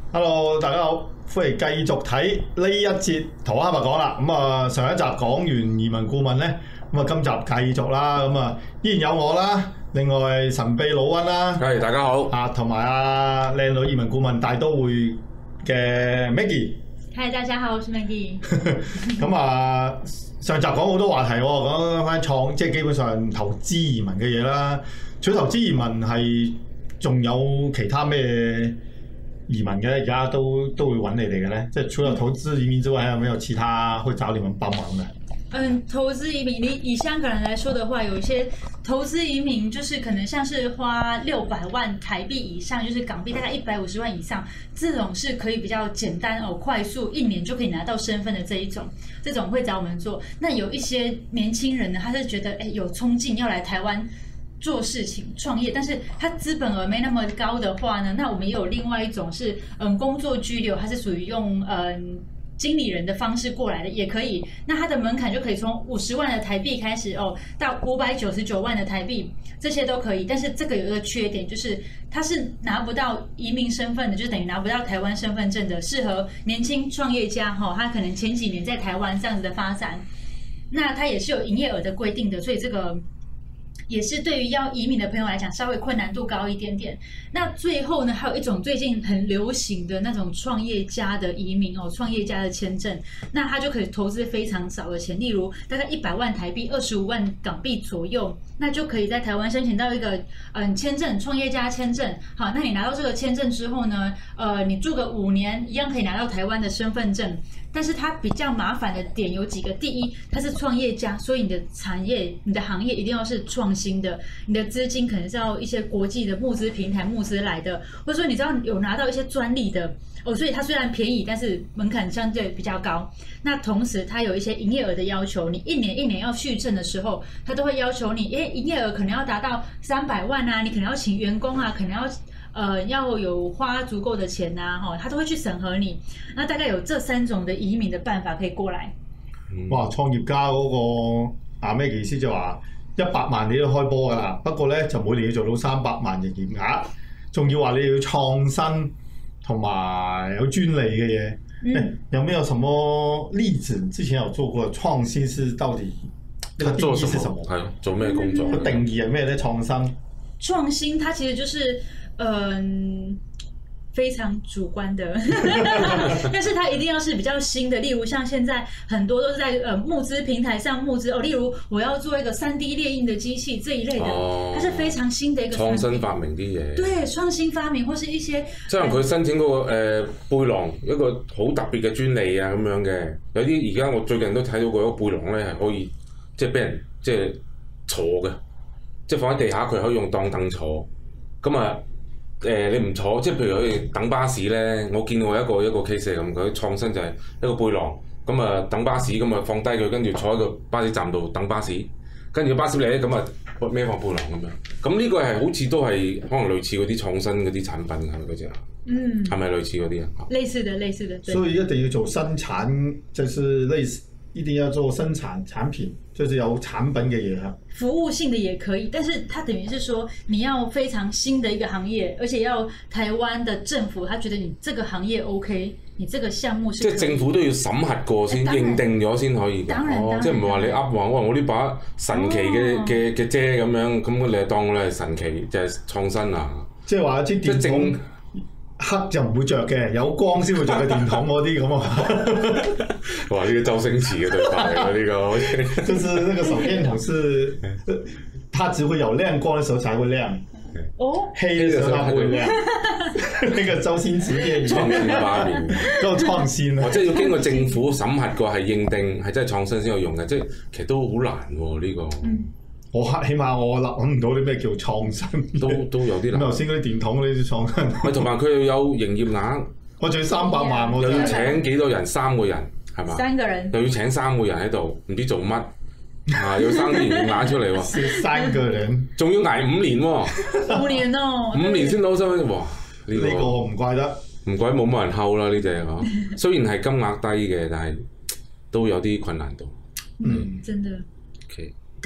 Hello， 大家好，歡迎繼續睇呢一節台灣咪講啦。咁啊，上一集講完移民顧問咧，咁啊今集繼續啦。咁啊，依然有我啦，另外神秘老溫啦， 係大家好啊，同埋阿靚女移民顧問大都會嘅 Maggie。 嗨，大家好，我是 Maggie。 咁啊，上集講好多話題喎，講翻即係基本上投資移民嘅嘢啦。除咗投資移民係，仲有其他咩移民嘅？而家都會揾你哋嘅咧，即係除了投資移民之外，還有沒有其他會找你們幫忙的？ 投資移民，以香港人來說的話，有一些投資移民就是可能像是花600萬台幣以上，就是港幣大概150萬以上，這種是可以比較簡單快速1年就可以拿到身份的這一種，這種會找我們做。那有一些年輕人呢，他是覺得有衝勁要來台灣做事情創業，但是他資本額沒那麼高的話呢，那我們也有另外一種是工作居留，它是屬於用經理人的方式過來的也可以，那它的門檻就可以從50萬的台幣開始到599萬的台幣，這些都可以。但是這個有一個缺點，就是它是拿不到移民身份的，就等於拿不到台灣身份證的，適合年輕創業家他可能前幾年在台灣這樣子的發展，那它也是有營業額的規定的，所以這個也是對於要移民的朋友來講稍微困難度高一點點。那最後呢，還有一種最近很流行的那種創業家的移民創業家的簽證，那他就可以投資非常少的錢，例如大概100萬台幣25萬港幣左右，那就可以在台灣申請到一個簽證，創業家簽證。好，那你拿到這個簽證之後呢，你住個5年一樣可以拿到台灣的身份證。但是它比較麻煩的點有幾個，第一，它是創業家，所以你的產業、你的行業一定要是創新的，你的資金可能是要一些國際的募資平台募資來的，或者說你知道有拿到一些專利的所以它雖然便宜，但是門檻相對比較高。那同時它有一些營業額的要求，你一年要續證的時候，它都會要求你，營業額可能要達到300萬啊，你可能要請員工啊，可能要有花足夠的錢啊，他都會去審核你。那大概有這3種的移民的辦法可以過來。 哇！創業家嗰個咩意思就話100萬你都開波㗎啦，不過咧就每年要做到300萬營業額，仲要話你要創新同埋有專利嘅嘢。有沒有什麼例子？之前有做過創新是到底那個定義是什麼？ 係做咩工作？ 個定義係咩咧？創新它其實就是非常主觀的但是它一定要是比較新的，例如像現在很多都是在募資平台上募資例如我要做一個3D 列印的機器這一類的，它是非常新的一個創新發明啲嘢。對， 創新發明或是一些即係佢申請嗰個背囊一個好特別嘅專利啊咁樣嘅，有啲而家我最近都睇到過一個背囊咧係可以即係俾人即係坐嘅，即係放喺地下佢可以用當凳坐，咁啊。你唔坐，即係譬如佢等巴士咧，我見過一個 case 係咁，佢創新就係一個背囊，咁啊等巴士，咁啊放低佢，跟住坐喺個巴士站度等巴士，跟住個巴士嚟咧，咁啊孭放背囊咁樣。咁呢個係好似都係可能類似嗰啲創新嗰啲產品係咪嗰隻啊？係咪類似嗰啲啊？ 類似的。 所以一定要做生產，就是類似。一定要做生產產品，就是有產品嘅嘢啊。 服務性的也可以，但是它等於是說你要非常新的一個行業，而且要台灣的政府，他覺得你這個行業 OK，你這個項目是即係政府都要審核過先，認定咗先可以嘅。即係唔係話你噏話我呢把神奇嘅遮咁樣，咁你就當我係神奇就係創新啊？ 即係話支電筒黑就唔會着嘅，有光先會着嘅電筒嗰啲咁啊！ 哇！呢個周星馳嘅對白嚟喎，呢個就是那個手電筒是，它只會有亮光嘅時候才會亮，黑嘅時候它不會亮。呢個周星馳電影創新發明， 嗰個創新啊！ 即係要經過政府審核過係認定係真係創新先有用嘅，即係其實都好難喎呢個。 我起碼我諗唔到啲咩叫創新， 都有啲難。 咁頭先嗰啲電筒嗰啲創新， 咪同埋佢又有營業額， 我仲要300萬喎， 又要請幾多人？3個人係嘛 ？3個人又要請3個人喺度，唔知做乜要生啲營業額出嚟喎。 3個人， 仲要捱5年喎。 5年哦 ，5年先攞收，哇！呢個唔怪得， 唔怪冇人睺啦呢隻嚇。雖然係金額低嘅，但係都有啲困難度。 真的。 OK。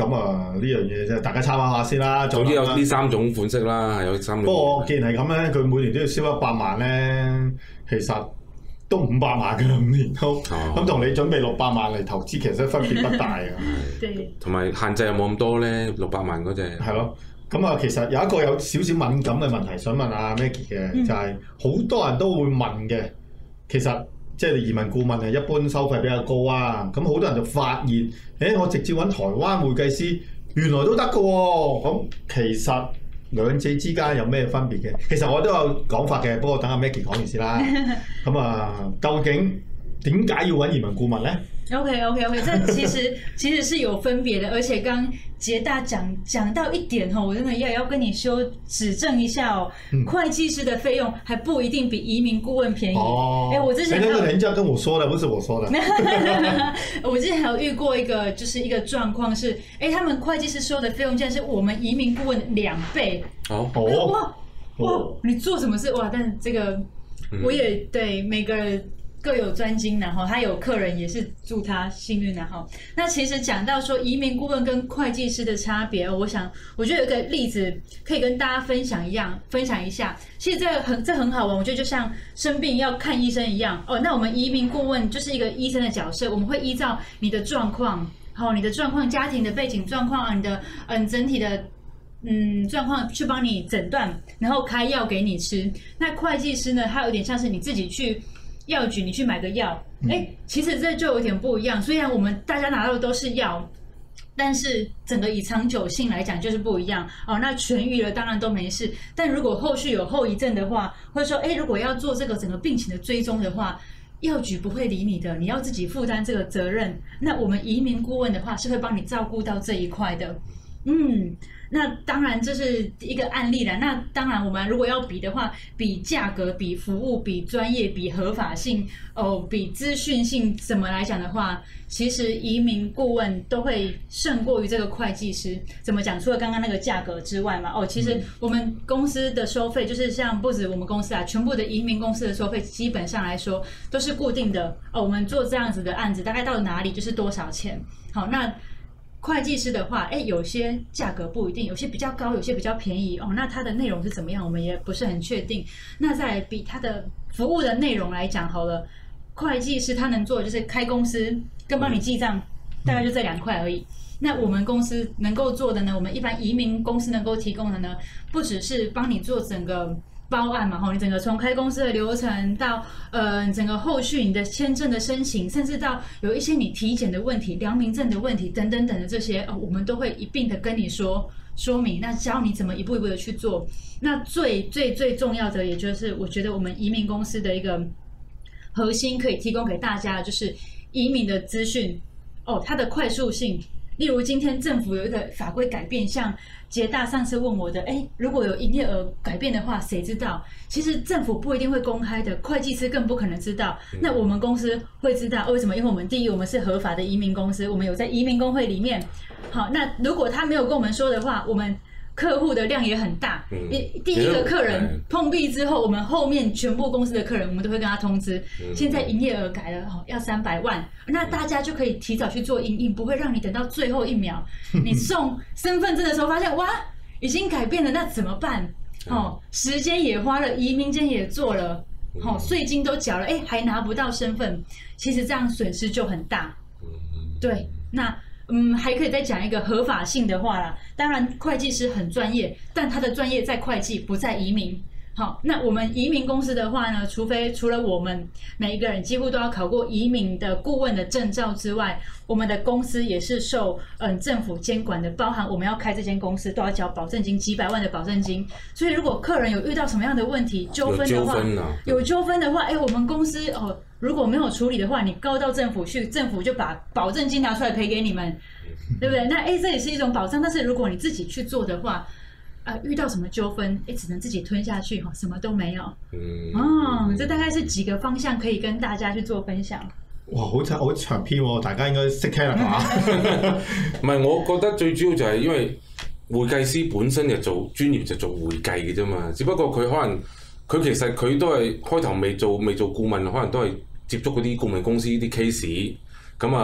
咁啊呢樣嘢即係大家參考下先啦。 總之有呢3種款式啦，係有3種。 不過既然係咁咧，佢每年都要燒100萬咧，其實都500萬嘅5年都，咁同你準備600萬嚟投資，其實分別不大啊。 同埋限制又冇咁多咧，600萬嗰隻。係咯。咁啊，其實有一個有少少敏感嘅問題想問阿 Maggie 嘅，就係好多人都會問嘅，其實即係移民顧問係一般收費比較高啊。咁好多人就發現，我直接揾台灣會計師，原來都得嘅喎。咁其實兩者之間有咩分別嘅？其實我都有講法嘅，不過等阿 Maggie 講完先啦。咁啊，究竟點解要揾移民顧問咧 ？OK， 這其實是有分別的，而且剛傑大講到一點我真的要跟你說指正一下哦。會計師的費用還不一定比移民顧問便宜。我之前人家跟我說的，不是我說的。 我之前還有遇過一個狀況是，他們會計師收的費用竟然是我們移民顧問2倍。哇，你做什麼事哇？但這個我也對每個人各有專精，然後他有客人也是祝他幸運，然後那其實講到說移民顧問跟會計師的差別，我覺得有一個例子可以跟大家分享一下。其實這很好玩，我覺得就像生病要看醫生一樣哦。那我們移民顧問就是一個醫生的角色，我們會依照你的狀況，你的狀況、家庭的背景狀況啊，你的整體的狀況去幫你診斷，然後開藥給你吃。那會計師呢，它有點像是你自己去藥局你去買個藥，其實這就有點不一樣。雖然我們大家拿到的都是藥，但是整個以長久性來講就是不一樣哦。那痊癒了當然都沒事，但如果後續有後遺症的話，或者說如果要做這個整個病情的追蹤的話，藥局不會理你的，你要自己負擔這個責任。那我們移民顧問的話是會幫你照顧到這一塊的。那當然這是一個案例啦。那當然我們如果要比的話，比價格、比服務、比專業、比合法性、比資訊性怎麼來講的話，其實移民顧問都會勝過於這個會計師。怎麼講？除了剛剛那個價格之外嘛，其實我們公司的收費就是像不止我們公司啊，全部的移民公司的收費基本上來說都是固定的。我們做這樣子的案子大概到哪裡就是多少錢。好，那會計師的話，有些價格不一定，有些比較高，有些比較便宜哦。那它的內容是怎麼樣，我們也不是很確定。那再比它的服務的內容來講好了，會計師他能做的就是開公司跟幫你記賬，大概就這2塊而已。那我們公司能夠做的呢，我們一般移民公司能夠提供的呢，不只是幫你做整個包案嘛，你整個從開公司的流程到整個後續你的簽證的申請，甚至到有一些你體檢的問題、良民證的問題等等等的這些，我們都會一併的跟你說明，那教你怎麼一步一步的去做。那最重要的，也就是我覺得我們移民公司的一個核心可以提供給大家的，就是移民的資訊它的快速性。例如今天政府有一個法規改變，像傑大上次問我的，如果有營業額改變的話，誰知道？其實政府不一定會公開的，會計師更不可能知道。那我們公司會知道，為什麼？因為我們第一，我們是合法的移民公司，我們有在移民公會裡面。好，那如果他沒有跟我們說的話，我們客戶的量也很大。第一個客人碰壁之後，我們後面全部公司的客人，我們都會跟他通知，現在營業額改了，要300萬，那大家就可以提早去做因應，不會讓你等到最後一秒，你送身份證的時候發現哇，已經改變了，那怎麼辦？時間也花了，移民間也做了，稅金都繳了，還拿不到身份，其實這樣損失就很大。對，那還可以再講一個合法性的話啦。當然，會計師很專業，但他的專業在會計，不在移民。好，那我們移民公司的話呢，除了我們每一個人幾乎都要考過移民的顧問的證照之外，我們的公司也是受政府監管的，包含我們要開這間公司都要交保證金，幾百萬的保證金。所以如果客人有遇到什麼樣的問題糾紛的話，有糾紛的話，我們公司如果沒有處理的話，你告到政府去，政府就把保證金拿出來賠給你們，對不對？那這也是一種保障。但是如果你自己去做的話，遇到什麼糾紛，只能自己吞下去，什麼都沒有。這大概是幾個方向可以跟大家去做分享。 哇，好長篇喎，大家應該識聽啦嘛。 唔係，我覺得最主要就係因為會計師本身就做專業就做會計嘅啫嘛，只不過佢可能佢其實佢都係開頭未做顧問，可能都係接觸嗰啲顧問公司啲 case，咁啊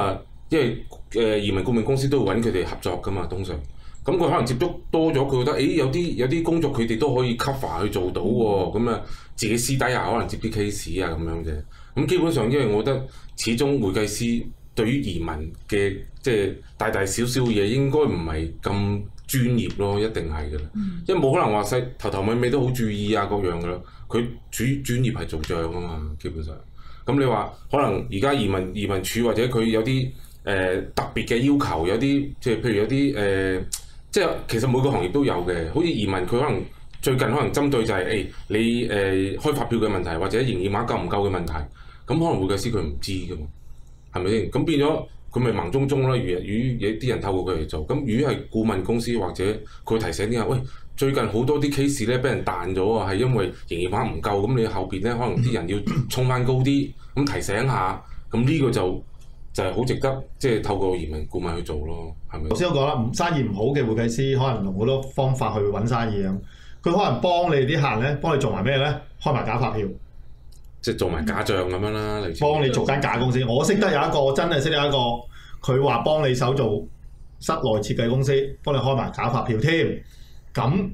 因為移民顧問公司都會揾佢哋合作噶嘛，通常。咁佢可能接觸多咗，佢覺得有啲工作佢哋都可以 cover 去做到喎，咁啊自己私底下可能接啲 case 啊咁樣嘅。咁基本上因為我覺得始終會計師對於移民嘅即係大大小小嘢應該唔係咁專業咯，一定係㗎啦。因為冇可能話細頭尾尾都好注意啊各樣㗎啦。佢專業係做帳啊嘛，基本上。咁你話可能而家移民署或者佢有啲特別嘅要求，有啲即係譬如有啲即係其實每個行業都有嘅，好似移民佢可能最近可能針對就係、你開發票嘅問題，或者營業額夠唔夠嘅問題，咁可能會計師佢唔知㗎嘛，係咪先？咁變咗佢咪盲中中咯。如有啲人透過佢嚟做，咁如果係顧問公司或者佢提醒啲人，喂，最近好多啲 case 咧俾人彈咗啊，係因為營業額唔夠，咁你後邊咧可能啲人要衝翻高啲，咁提醒下，咁呢個就係好值得即係透過移民顧問去做咯，係咪？ 頭先我講啦，生意唔好嘅會計師可能用好多方法去揾生意咁，佢可能幫你啲客人咧，幫你做埋咩咧？開埋假發票， 即係做埋假帳咁樣啦，類似。 幫你做間假公司。我識得有一個，真係識得有一個，佢話幫你手做室內設計公司，幫你開埋假發票添。咁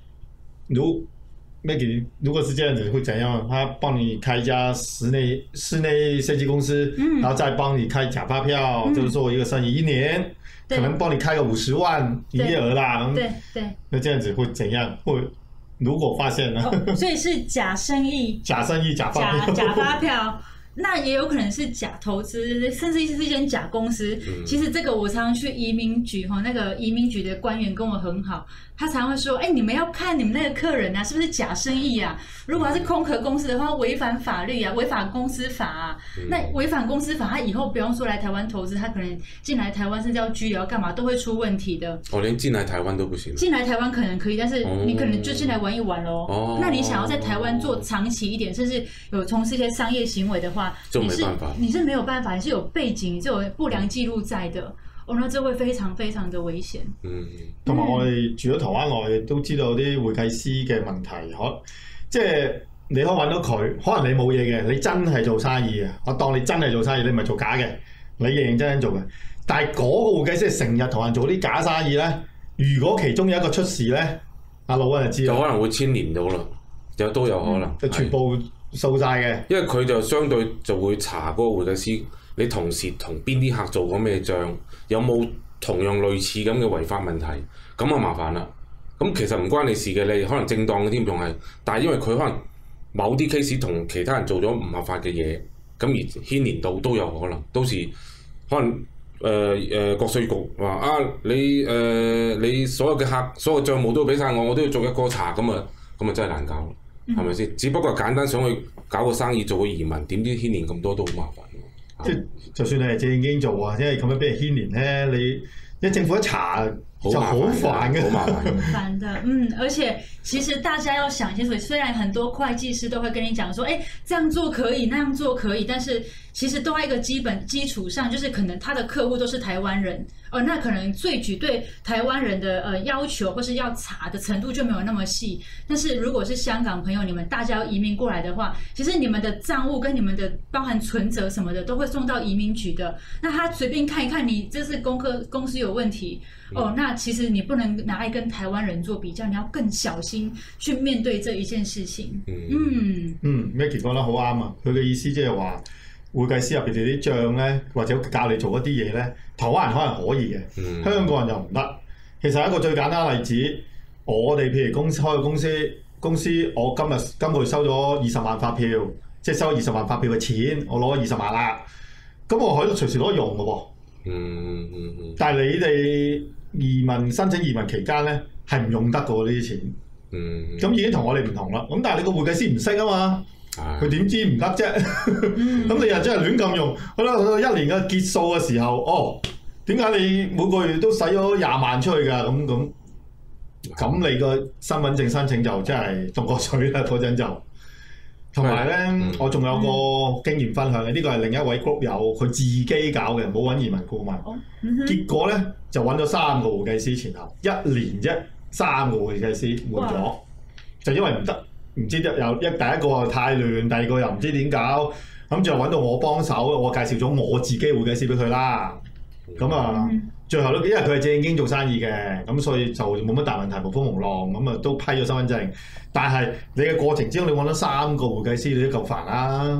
如果是這樣子會怎樣？他幫你開一家室內設計公司，然後再幫你開假發票，就是做一個生意，1年可能幫你開個50萬營業額啦。 對， 那這樣子會怎樣？會如果發現呢？ 所以是假生意、 假發票、 假發票。那也有可能是假投資，甚至是一間假公司。其實這個我常常去移民局那個移民局的官員跟我很好，他常會說：你們要看你們那個客人啊，是不是假生意啊？如果他是空殼公司的話，違反法律啊，違反公司法啊。那違反公司法，他以後不用說來台灣投資，他可能進來台灣甚至要居留要幹嘛，都會出問題的。 連進來台灣都不行。 進來台灣可能可以，但是你可能就進來玩一玩咯。那你想要在台灣做長期一點，甚至有從事一些商業行為的話，你是沒有辦法，你是有背景，你是有不良記錄在的，那這會非常非常的危險。 同埋我哋住咗台灣，我哋都知道啲會計師嘅問題，即係你可以揾到佢，可能你冇嘢嘅，你真係做生意嘅，我當你真係做生意，你唔係做假嘅，你認認真真做嘅。但係嗰個會計師成日同人做啲假生意咧，如果其中有一個出事咧，阿老闆就知就可能會牽連到啦，都有可能， 就全部掃晒嘅。 因為佢就相對就會查嗰個會計師，你同時同邊啲客做過咩帳，有冇同樣類似咁嘅違法問題，咁啊麻煩啦。咁其實唔關你事嘅，你可能正當嘅添仲係，但係因為佢可能某啲 case 同其他人做咗唔合法嘅嘢，咁而牽連到都有可能。到時可能國稅局話啊，你所有嘅客所有帳務都要俾晒我都要逐一個查，咁啊真係難搞，係咪先？只不過簡單想去搞個生意做個移民，點知牽連咁多都好麻煩。 就算你係正經做啊，因為咁樣俾人牽連咧，你政府一查就好煩嘅， 好麻煩。 煩的，而且其實大家要想清楚，雖然很多會計師都會跟你講說，這樣做可以，那樣做可以，但是其實都在一個基本基礎上，就是可能他的客戶都是台灣人，那可能稅局對台灣人的要求或是要查的程度就沒有那麼細。但是如果是香港朋友，你們大家要移民過來的話，其實你們的賬務跟你們的包含存摺什麼的都會送到移民局的。那他隨便看一看，你這是公司有問題，那其實你不能拿來跟台灣人做比較，你要更小心去面對這一件事情。 Maggie 講得好啱啊！佢嘅意思即係話，會計師入邊啲帳咧，或者教你做一啲嘢咧，台灣人可能可以嘅，香港人又唔得。其實一個最簡單嘅例子，我哋譬如開個公司，我今個月收咗20萬發票，即係收20萬發票嘅錢，我攞咗20萬啦，咁我可以隨時攞用嘅喎。但係你哋申請移民期間咧，係唔用得嘅喎呢啲錢。咁已經同我哋唔同啦。咁但係你個會計師唔識啊嘛，佢點知唔得啫？咁你又真係亂咁用，好啦，去到1年嘅結束嘅時候，點解你每個月都使咗20萬出去㗎？咁你個身份證申請就真係凍過水啦嗰陣就。同埋咧，我仲有個經驗分享嘅，呢個係另一位 group 友佢自己搞嘅，冇揾移民顧問。結果咧就揾咗3個會計師前後1年啫，3個會計師換咗，就因為唔得，唔知第一個又太亂，第二個又唔知點搞，咁就揾到我幫手，我介紹咗我自己會計師俾佢啦。 咁啊，最後都因為佢係正經做生意嘅，咁所以就冇乜大問題，無風無浪，咁啊都批咗身份證。但係你嘅過程之中，你揾咗3個會計師，你都夠煩啦。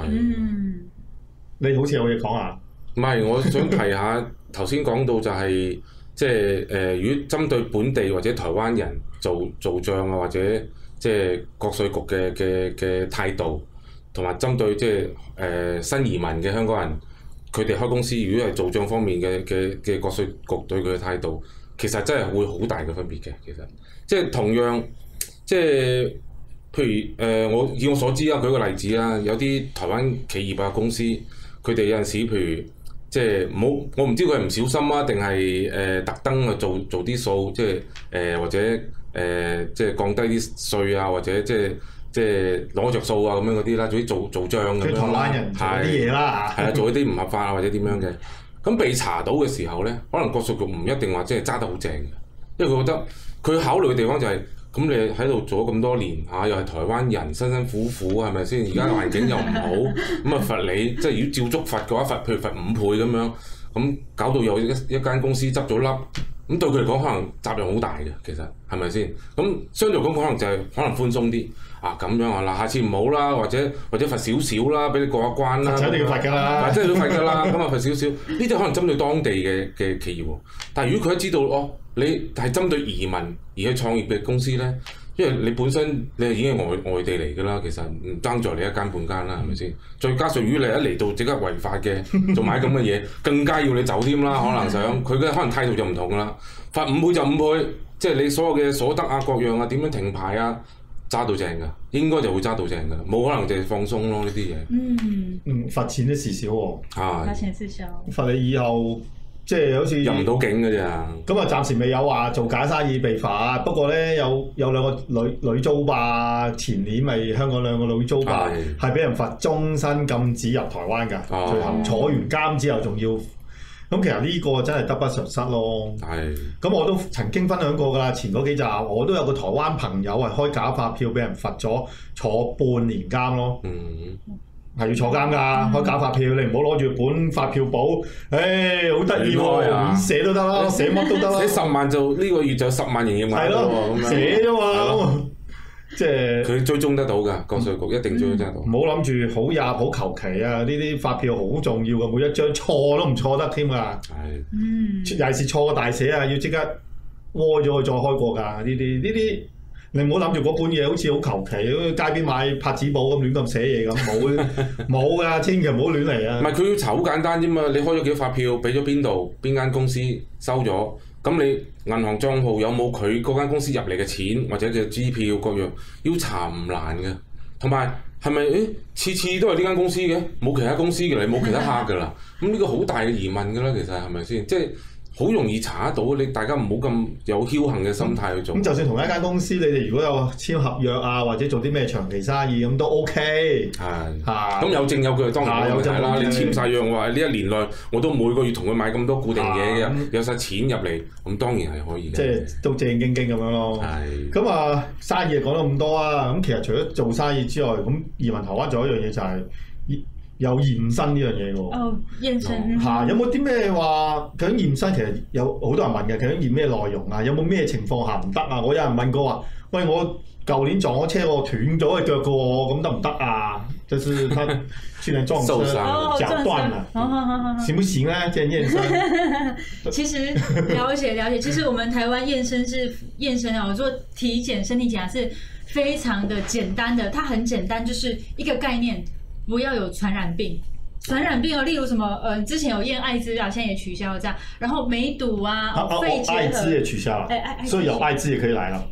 你好似有嘢講啊？ 唔係，我想提下頭先講到就係即係如果針對本地或者台灣人做帳啊，或者即係國稅局嘅態度，同埋針對即係新移民嘅香港人，佢哋開公司如果係做帳方面嘅國稅局對佢嘅態度，其實真係會好大嘅分別嘅。其實即係同樣即係譬如我以我所知啊，舉個例子啦，有啲台灣企業啊公司，佢哋有陣時譬如即係我唔知佢係唔小心啊，定係特登去做啲數，即係或者即係降低啲稅啊，或者即係攞着數啊咁樣嗰啲啦，總之做帳咁樣啦。 台灣人做啲嘢啦嚇。係啊，做一啲唔合法啊或者點樣嘅，咁被查到嘅時候咧，可能國稅局唔一定話即係揸得好正嘅，因為佢覺得佢考慮嘅地方就係、是。咁你喺度做咗咁多年嚇，又係台灣人，辛辛苦苦係咪先？而家環境又唔好，咁啊罰你，即係如果照足罰嘅話，譬如罰5倍咁樣，咁搞到有一間公司執咗笠，咁對佢嚟講可能責任好大嘅，其實係咪先？咁相對講可能就係可能寬鬆啲啊咁樣啊嗱，下次唔好啦，或者罰少少啦，俾你過下關啦， 就一定要罰㗎啦， 真係要罰㗎啦，咁啊罰少少，呢啲可能針對當地嘅企業喎，但係如果佢一知道哦。你係針對移民而去創業嘅公司咧，因為你本身你係已經係外地嚟㗎啦，其實唔爭在你一間半間啦，係咪先？再加上如果你一嚟到即刻違法嘅，做埋咁嘅嘢，更加要你走添啦。可能想佢嘅可能態度就唔同㗎啦，罰5倍就5倍，即係你所有嘅所得啊各樣啊點樣停牌啊，揸到正㗎，應該就會揸到正㗎，冇可能就係放鬆咯呢啲嘢。 罰錢都事少喎。 罰錢事少。 罰你以後。即係好似入唔到境㗎咋。 咁啊，暫時未有話做假生意被罰，不過咧有2個女租霸，前年咪香港2個女租霸係俾人罰終身禁止入台灣㗎，最後坐完監之後仲要。咁其實呢個真係得不償失咯。咁我都曾經分享過㗎啦，前嗰幾集我都有個台灣朋友係開假發票俾人罰咗坐半年監咯。係要坐監㗎，開假發票你唔好攞住本發票簿，好得意喎，寫都得啦，寫乜都得啦。 寫10萬就呢個月就10萬營業額咯喎， 寫啫嘛，即係佢追蹤得到㗎，國稅局一定追蹤得到。 唔好諗住好也好求其啊！呢啲發票好重要㗎，每一張錯都唔錯得添㗎。尤其是錯個大寫啊，要即刻屙咗佢再開過㗎。呢啲。你唔好諗住嗰本嘢好似好求其，好似街邊買拍紙簿咁亂咁寫嘢咁，冇㗎，千祈唔好亂嚟啊！ 唔係佢要查好簡單啫嘛，你開咗幾多發票，俾咗邊度，邊間公司收咗，咁你銀行帳號有冇佢嗰間公司入嚟嘅錢或者嘅支票各樣，要查唔難嘅。同埋係咪次次都係呢間公司嘅，冇其他公司嘅，你冇其他客㗎啦？咁呢個好大嘅疑問㗎啦，其實係咪先？即係。好容易查得到，你大家唔好咁有僥倖嘅心態去做。 咁就算同一間公司，你哋如果有簽合約啊，或者做啲咩長期生意咁都 OK。 咁有證有據當然冇問題啦。你簽晒約話呢1年內我都每個月同佢買咁多固定嘢嘅，有晒錢入嚟，咁當然係可以嘅。 即係都正經經咁樣咯。咁啊，生意講咗咁多啊，咁其實除咗做生意之外，咁移民台灣仲有一樣嘢就係。有驗身呢樣嘢喎。 驗身有冇啲咩話？究竟驗身其實有好多人問嘅，究竟驗咩內容啊？有冇咩情況下唔得啊？我有人問過話，喂，我舊年撞咗車，我斷咗隻腳嘅喎，咁得唔得啊？就是他去年撞車腳斷了，行不行呢？這驗身？ 其實了解，其實我們台灣驗身啊，我做體檢、身體檢查是非常的簡單的，它很簡單，就是一個概念。不要有傳染病，例如什麼之前有驗艾滋啊，現在也取消了這樣，然後梅毒啊，肺結核， 艾滋也取消了，所以有艾滋也可以來了。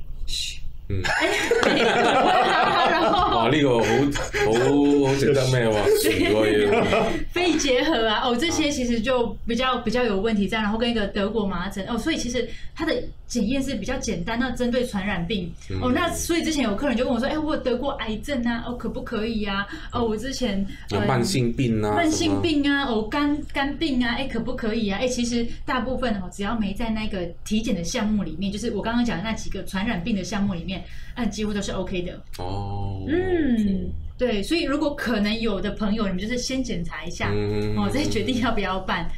然後哇，呢個好值得咩喎？ 肺結核啊，這些其實就比較有問題在，然後跟一個德國麻疹所以其實它的檢驗是比較簡單，那針對傳染病那所以之前有客人就問我說，我有得過癌症啊，可不可以啊？我之前有慢性病啊， 肝病啊，可不可以啊？其實大部分只要沒在那個體檢的項目裡面，就是我剛剛講的那幾個傳染病的項目裡面，幾乎都是 OK 的。對，所以如果可能有的朋友，你們就是先檢查一下，再決定要不要辦。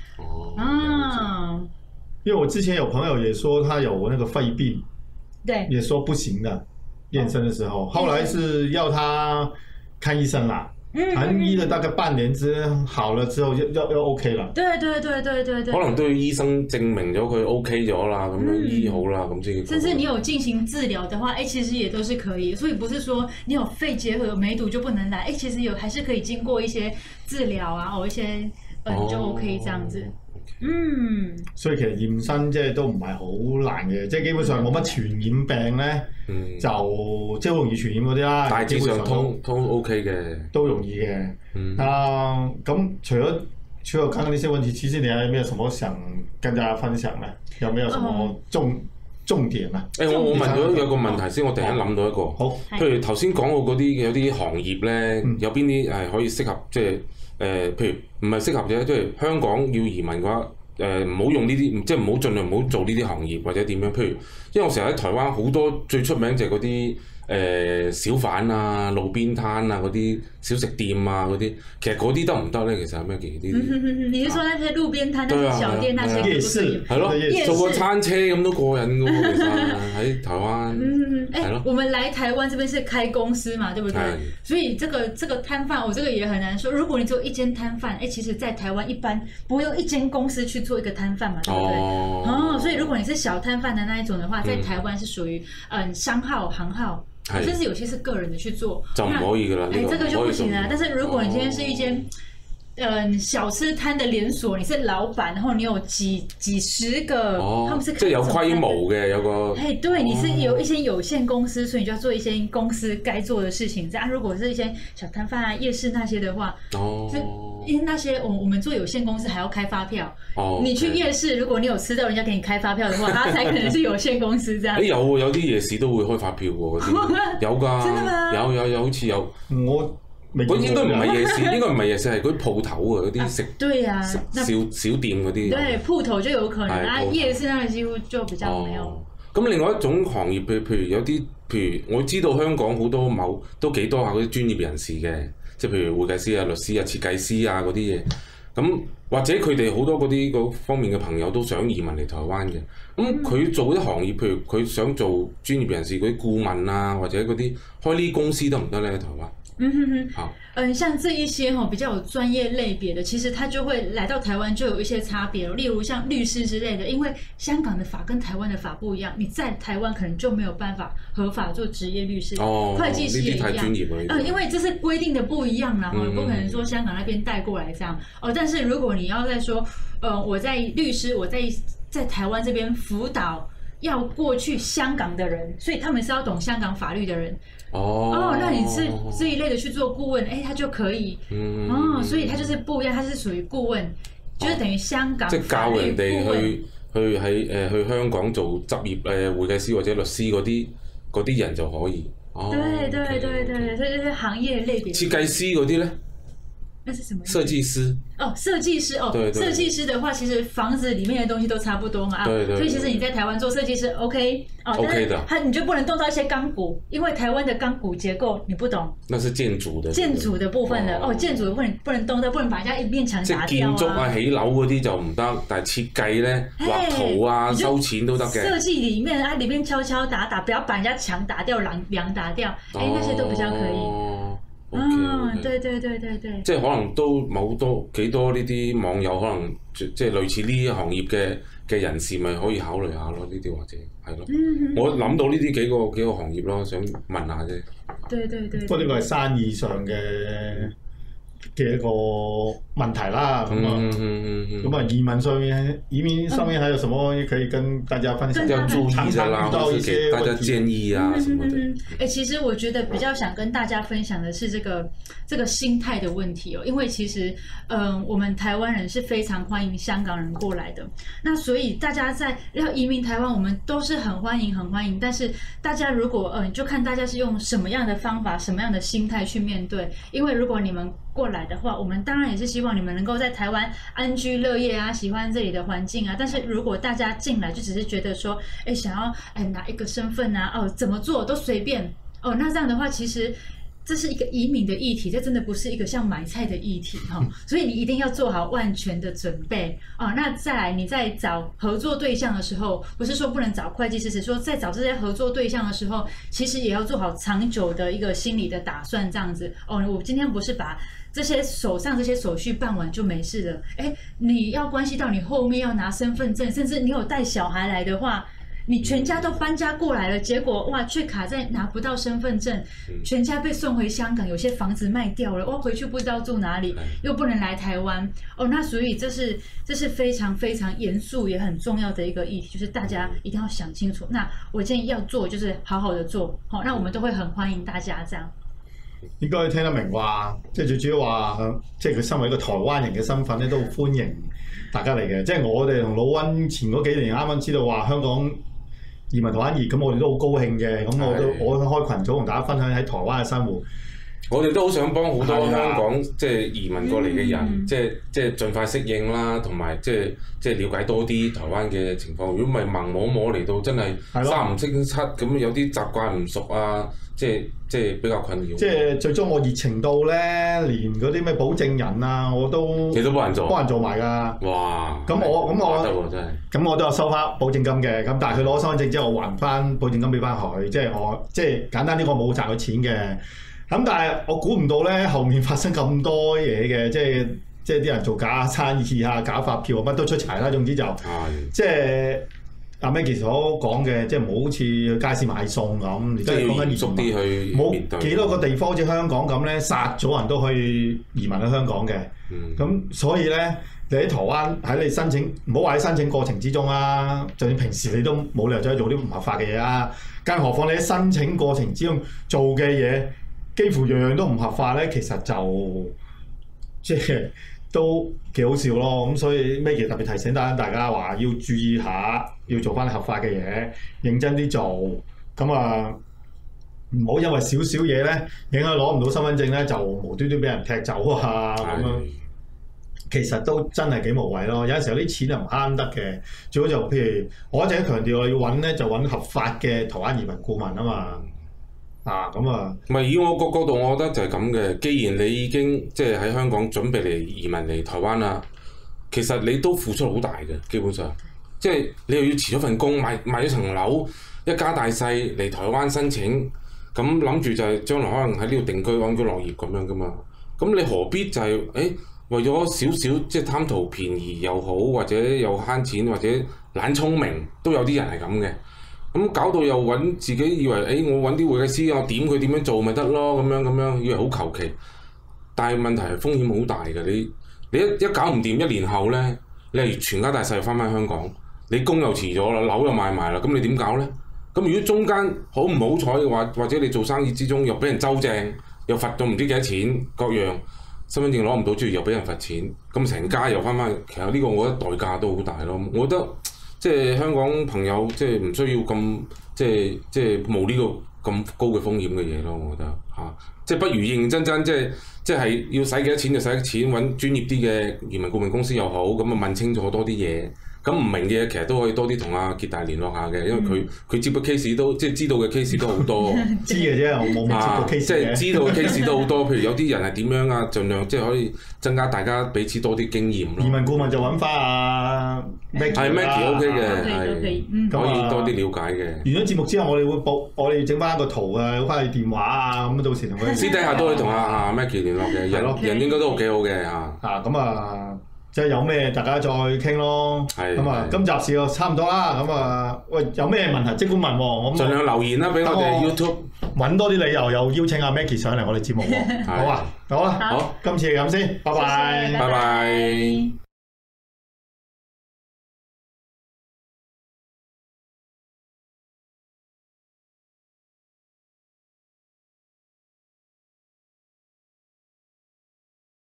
哦， 啊， 因为我之前有朋友也说他有那个肺病， 对， 也说不行的，验身的时候，后来是要他看医生啦。医了大概半年好了之后要 OK 了。 对， 可能都要醫生證明咗佢 OK 咗啦，咁樣醫好啦，咁先。 甚至你有進行治療的話，其實也都是可以。所以不是說你有肺結核、有梅毒就不能來，其實還是可以經過一些治療啊，一些你就 OK 這樣子。 所以其實驗身即係都唔係好難嘅，即係基本上冇乜傳染病咧，就即係好容易傳染嗰啲啦。 大致上都 OK 嘅， 都容易嘅。咁除了剛剛那些問題，其實你還有沒有什麼想跟大家分享呢？有沒有什麼重點啊？ 我問咗有個問題先，我突然間諗到一個。 好， 譬如頭先講到嗰啲有啲行業咧，有邊啲係可以適合即係譬如唔係適合嘅，即係香港要移民嘅話，唔好用呢啲，即係唔好盡量唔好做呢啲行業或者點樣。譬如，因為我成日喺台灣好多最出名就係嗰啲小販啊、路邊攤啊嗰啲小食店啊嗰啲，其實嗰啲得唔得咧？其實有咩建議呢啲？ 你是說那些路邊攤、那些小店那些夜市係咯，做個餐車咁都過癮嘅喎，其實喺台灣。 我們來台灣這邊是開公司嘛，對不對？所以這個攤販，我這個也很難說。如果你只有一間攤販，其實在台灣一般不會用一間公司去做一個攤販嘛，對不對？所以如果你是小攤販的那一種的話，在台灣是屬於商號、行號。甚至有些是個人的去做， 就唔可以噶啦。 這個就不行啦。但是如果你今天是一間小吃攤的連鎖，你是老闆，然後你有幾十個，他們是即係有規模嘅，有個。 對，你是有一些有限公司，所以你就要做一些公司該做的事情。這樣，如果是一些小攤販啊、夜市那些的話，因為那些我們做有限公司還要開發票。你去夜市，如果你有吃到人家給你開發票的話，它才可能是有限公司這樣。 有啲夜市都會開發票喎，嗰啲有㗎。 真的嗎？ 有，好似有。 嗰應該唔係夜市，應該唔係夜市，係嗰啲鋪頭啊，嗰啲食小店嗰啲。 對，鋪頭就有可能，啊夜市那幾乎就比較沒有。 咁另外一種行業，譬如有啲，譬如我知道香港好多都幾多下嗰啲專業人士嘅，即係譬如會計師啊、律師啊、設計師啊嗰啲嘢。咁或者佢哋好多嗰方面嘅朋友都想移民嚟台灣嘅。咁佢做啲行業，譬如佢想做專業人士嗰啲顧問啊，或者嗰啲開呢啲公司得唔得咧？喺台灣？ 好。像這一些比較有專業類別的，其實他就會來到台灣就有一些差別，例如像律師之類的，因為香港的法跟台灣的法不一樣，你在台灣可能就沒有辦法合法做職業律師，會計師也一樣。因為這是規定的不一樣啦，你不可能說香港那邊帶過來這樣。但是如果你要再說，我在律師，我在台灣這邊輔導要過去香港的人，所以他們是要懂香港法律的人。那你是這一類的去做顧問，他就可以。所以他就是不一樣，他是屬於顧問，就是等於香港法律顧問。即係教人哋去香港做執業會計師或者律師嗰啲人就可以。 對，所以這是行業類別。 設計師嗰啲咧？ 那是什麼？ 設計師。 設計師對，設計師的話，其實房子裡面的東西都差不多嘛。對，所以其實你在台灣做設計師 OK。OK 的。你就不能動到一些鋼骨，因為台灣的鋼骨結構你不懂。 那是建築的。 建築的部分的建築的部分不能動到，不能把人家一面牆打掉。 即係建築啊、起樓嗰啲就唔得，但係設計咧、畫圖啊、收錢都得嘅。 設計裡面裡面敲敲打打，不要把人家牆打掉、梁打掉，那些都比較可以。對， 即係可能都幾多呢啲網友可能即係類似呢啲行業嘅人士，咪可以考慮下咯。呢啲或者係咯，我諗到呢啲幾個行業咯，想問下啫。 對。 不過呢個係生意上嘅一個問題啦。咁啊，移民上面還有什麼可以跟大家分享？ 要注意的啦，或者給大家建議啊什麼的。 其實我覺得比較想跟大家分享的是這個心態的問題因為其實我們台灣人是非常歡迎香港人過來的。那所以大家在要移民台灣，我們都是很歡迎。但是大家如果就看大家是用什麼樣的方法、什麼樣的心態去面對。因為如果你們過來的話，我們當然也是希望你們能夠在台灣安居樂業啊，喜歡這裡的環境啊。但是如果大家進來就只是覺得說，想要拿一個身份啊，怎麼做都隨便那這樣的話，其實这是一个移民的议题，这真的不是一个像买菜的议题哈，所以你一定要做好万全的准备啊。那再来，你在找合作对象的时候，不是说不能找会计师，是说在找这些合作对象的时候，其实也要做好长久的一个心理的打算，这样子哦。我今天不是把这些手上这些手续办完就没事了，你要关系到你后面要拿身份证，甚至你有带小孩来的话。你全家都搬家过来了，结果哇，却卡在拿不到身份证，全家被送回香港，有些房子卖掉了，回去不知道住哪里，又不能来台湾那所以这是非常非常严肃也很重要的一个议题，就是大家一定要想清楚。那我建议要做就是好好的做，那我们都会很欢迎大家這樣。 應該聽得明啩，即係最主要話，即係佢身為一個台灣人嘅身份咧，都歡迎大家嚟嘅。即係我哋同老溫前嗰幾年啱啱知道話香港移民台灣熱，咁我哋都好高興嘅。咁我開群組同大家分享喺台灣嘅生活。 我哋都好想幫好多香港即係移民過嚟嘅人，即係盡快適應啦，同埋即係了解多啲台灣嘅情況。如果唔係盲摸摸嚟到，真係三唔識七咁，有啲習慣唔熟啊，即係比較困擾。即係最終我熱情到咧，連嗰啲咩保證人啊，我都你都幫人做埋㗎。 哇！ 咁我得喎真係。 咁我都有收翻保證金嘅，咁但係佢攞身份證之後，我還翻保證金俾翻佢，即係簡單啲，我冇賺佢錢嘅。咁但係我估唔到咧，後面發生咁多嘢嘅，即係啲人做假生意啊、假發票乜都出齊啦。總之就即係阿 Maggie 所講嘅，即係唔好好似去街市買餸咁，而家講緊嚴肅啲去冇幾多個地方好似香港咁咧，殺咗人都可以移民去香港嘅。咁所以咧，你喺台灣喺你申請，唔好話喺申請過程之中啊，就算平時你都冇理由再做啲唔合法嘅嘢啊。更何況你喺申請過程之中做嘅嘢，幾乎樣樣都唔合法咧，其實就即係都幾好笑咯。咁所以 Maggie 特別提醒大家話要注意下，要做翻合法嘅嘢，認真啲做。咁啊，唔好因為少少嘢咧，影響攞唔到身份證咧，就無端端俾人踢走啊咁樣。其實都真係幾無謂咯。有陣時候啲錢係唔慳得嘅，最好就譬如我一直強調，我要揾咧就揾合法嘅台灣移民顧問啊嘛。咁啊， 唔係以我個角度，我覺得就係咁嘅。既然你已經即係喺香港準備嚟移民嚟台灣啦，其實你都付出好大嘅，基本上，即係你又要辭咗份工，買咗層樓，一家大細嚟台灣申請，咁諗住就係將來可能喺呢度定居安居樂業咁樣噶嘛。咁你何必就係為咗少少即係貪圖便宜又好，或者又慳錢，或者懶聰明，都有啲人係咁嘅。咁搞到又揾自己以為我揾啲會計師，我點佢點樣做咪得咯，咁樣以為好求其。但係問題係風險好大嘅，你一搞唔掂，1年後咧，你係全家大細翻香港，你工又辭咗啦，樓又賣埋啦，咁你點搞咧？咁如果中間好唔好彩嘅話，或者你做生意之中又俾人周正，又罰咗唔知幾多錢，各樣身份證攞唔到，之後又俾人罰錢，咁成家又翻去，其實呢個我覺得代價都好大咯。我覺得。即係香港朋友，即係唔需要咁即係冒呢個咁高嘅風險嘅嘢咯，我覺得即係不如認認真真，即係要使幾多錢就使幾多錢，揾專業啲嘅移民顧問公司又好，咁問清楚多啲嘢。咁唔明嘅嘢其實都可以多啲同阿傑大聯絡下嘅，因為佢接嘅 case 都即係知道嘅 case 都好多。 知嘅啫，我冇接過 case 即係知道嘅 case 都好多，譬如有啲人係點樣啊，盡量即係可以增加大家彼此多啲經驗咯。 移民顧問就揾翻阿 Maggie 係 Maggie OK 嘅，係可以多啲了解嘅。 完咗節目之後，我哋整翻個圖啊，翻去電話啊，咁到時同佢私底下都可以同阿 Maggie 聯絡嘅，人應該都幾好嘅嚇。 咁啊。即係有咩大家再傾咯，咁啊，今集試過差唔多啦，咁啊，喂，有咩問題即管問喎，我盡量留言啦，俾我哋 YouTube 揾多啲理由，又邀請阿 Maggie 上嚟我哋節目喎，好啊，好啦，好，今次係咁先，拜拜， 拜拜。